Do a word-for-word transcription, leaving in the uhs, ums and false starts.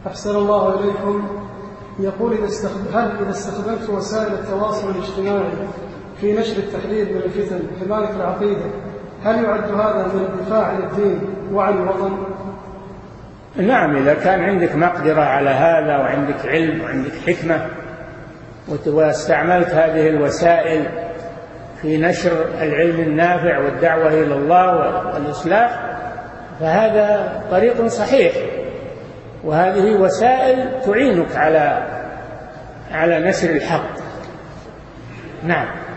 أحسن الله إليكم. يقول إذا هل إذا استخدمت وسائل التواصل الاجتماعي في نشر التحذير من الفتن حماية العقيدة هل يعد هذا من الدفاع عن الدين وعن الوطن؟ نعم، إذا كان عندك مقدرة على هذا وعندك علم وعندك حكمة واستعملت هذه الوسائل في نشر العلم النافع والدعوة إلى الله والإصلاح فهذا طريق صحيح، وهذه وسائل تعينك على على نشر الحق. نعم.